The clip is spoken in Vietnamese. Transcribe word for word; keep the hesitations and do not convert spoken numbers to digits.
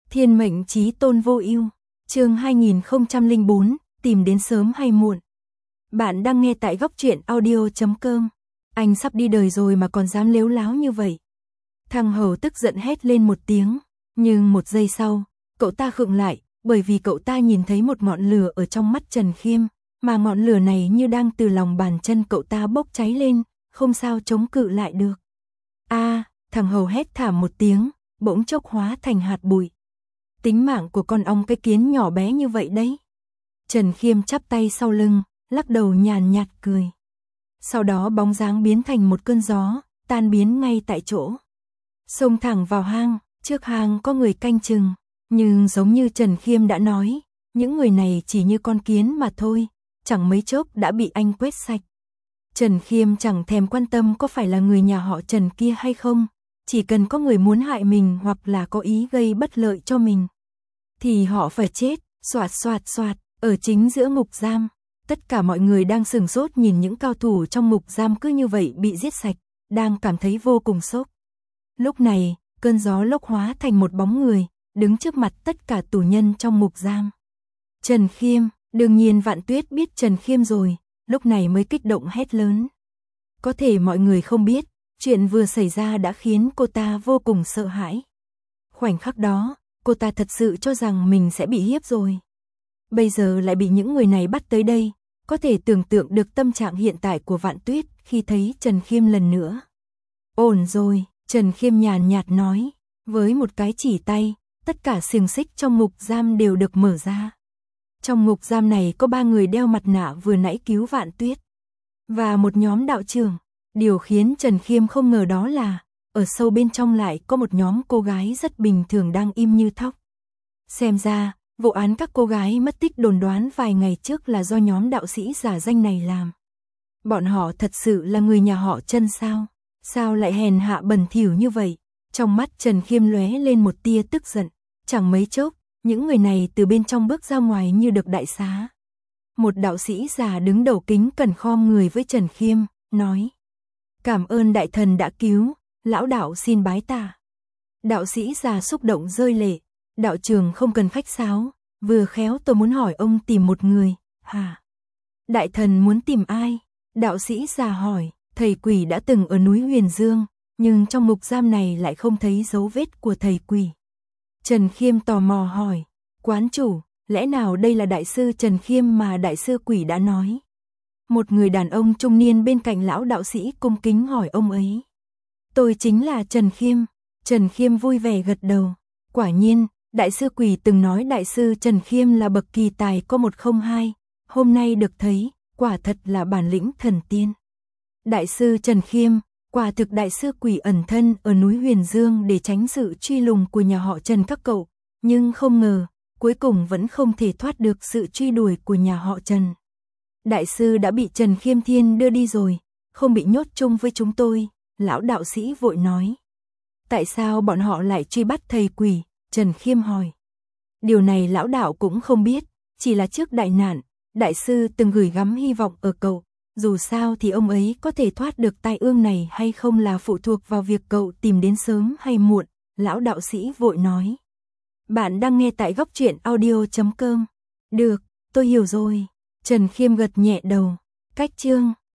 Thiên mệnh chí tôn vô ưu, chương hai nghìn không trăm lẻ bốn, tìm đến sớm hay muộn. Bạn đang nghe tại góc truyện audio chấm com. Anh sắp đi đời rồi mà còn dám lếu láo như vậy. Thằng Hầu tức giận hét lên một tiếng, nhưng một giây sau, cậu ta khựng lại, bởi vì cậu ta nhìn thấy một ngọn lửa ở trong mắt Trần Khiêm, mà ngọn lửa này như đang từ lòng bàn chân cậu ta bốc cháy lên, không sao chống cự lại được. A, à, thằng Hầu hét thảm một tiếng, bỗng chốc hóa thành hạt bụi. Tính mạng của con ong cái kiến nhỏ bé như vậy đấy. Trần Khiêm chắp tay sau lưng, lắc đầu nhàn nhạt cười. Sau đó bóng dáng biến thành một cơn gió, tan biến ngay tại chỗ. Xông thẳng vào hang, trước hang có người canh chừng, nhưng giống như Trần Khiêm đã nói, những người này chỉ như con kiến mà thôi, chẳng mấy chốc đã bị anh quét sạch. Trần Khiêm chẳng thèm quan tâm có phải là người nhà họ Trần kia hay không, chỉ cần có người muốn hại mình hoặc là có ý gây bất lợi cho mình, thì họ phải chết. Xoạt xoạt xoạt, ở chính giữa ngục giam, tất cả mọi người đang sửng sốt nhìn những cao thủ trong ngục giam cứ như vậy bị giết sạch, đang cảm thấy vô cùng sốc. Lúc này, cơn gió lốc hóa thành một bóng người, đứng trước mặt tất cả tù nhân trong ngục giam. Trần Khiêm, đương nhiên Vạn Tuyết biết Trần Khiêm rồi, lúc này mới kích động hét lớn. Có thể mọi người không biết, chuyện vừa xảy ra đã khiến cô ta vô cùng sợ hãi. Khoảnh khắc đó, cô ta thật sự cho rằng mình sẽ bị hiếp rồi. Bây giờ lại bị những người này bắt tới đây, có thể tưởng tượng được tâm trạng hiện tại của Vạn Tuyết khi thấy Trần Khiêm lần nữa. Ổn rồi, Trần Khiêm nhàn nhạt nói, với một cái chỉ tay, tất cả xiềng xích trong ngục giam đều được mở ra. Trong ngục giam này có ba người đeo mặt nạ vừa nãy cứu Vạn Tuyết, và một nhóm đạo trưởng. Điều khiến Trần Khiêm không ngờ đó là, ở sâu bên trong lại có một nhóm cô gái rất bình thường đang im như thóc. Xem ra, vụ án các cô gái mất tích đồn đoán vài ngày trước là do nhóm đạo sĩ giả danh này làm. Bọn họ thật sự là người nhà họ Trần sao? Sao lại hèn hạ bẩn thỉu như vậy? Trong mắt Trần Khiêm lóe lên một tia tức giận, chẳng mấy chốc, những người này từ bên trong bước ra ngoài như được đại xá. Một đạo sĩ già đứng đầu kính cẩn khom người với Trần Khiêm, nói: "Cảm ơn đại thần đã cứu, lão đạo xin bái tạ." Đạo sĩ già xúc động rơi lệ, đạo trưởng không cần khách sáo, vừa khéo tôi muốn hỏi ông tìm một người. Hả? Đại thần muốn tìm ai? Đạo sĩ già hỏi. Thầy quỷ đã từng ở núi Huyền Dương, nhưng trong ngục giam này lại không thấy dấu vết của thầy quỷ. Trần Khiêm tò mò hỏi, quán chủ, lẽ nào đây là đại sư Trần Khiêm mà đại sư quỷ đã nói? Một người đàn ông trung niên bên cạnh lão đạo sĩ cung kính hỏi ông ấy. Tôi chính là Trần Khiêm. Trần Khiêm vui vẻ gật đầu. Quả nhiên, đại sư quỷ từng nói đại sư Trần Khiêm là bậc kỳ tài có một không hai, hôm nay được thấy, quả thật là bản lĩnh thần tiên. Đại sư Trần Khiêm, quả thực đại sư quỷ ẩn thân ở núi Huyền Dương để tránh sự truy lùng của nhà họ Trần các cậu, nhưng không ngờ, cuối cùng vẫn không thể thoát được sự truy đuổi của nhà họ Trần. Đại sư đã bị Trần Khiêm Thiên đưa đi rồi, không bị nhốt chung với chúng tôi, lão đạo sĩ vội nói. Tại sao bọn họ lại truy bắt thầy quỷ? Trần Khiêm hỏi. Điều này lão đạo cũng không biết, chỉ là trước đại nạn, đại sư từng gửi gắm hy vọng ở cậu. Dù sao thì ông ấy có thể thoát được tai ương này hay không là phụ thuộc vào việc cậu tìm đến sớm hay muộn, lão đạo sĩ vội nói. Bạn đang nghe tại góc truyện audio chấm com. Được, tôi hiểu rồi. Trần Khiêm gật nhẹ đầu. Cách chương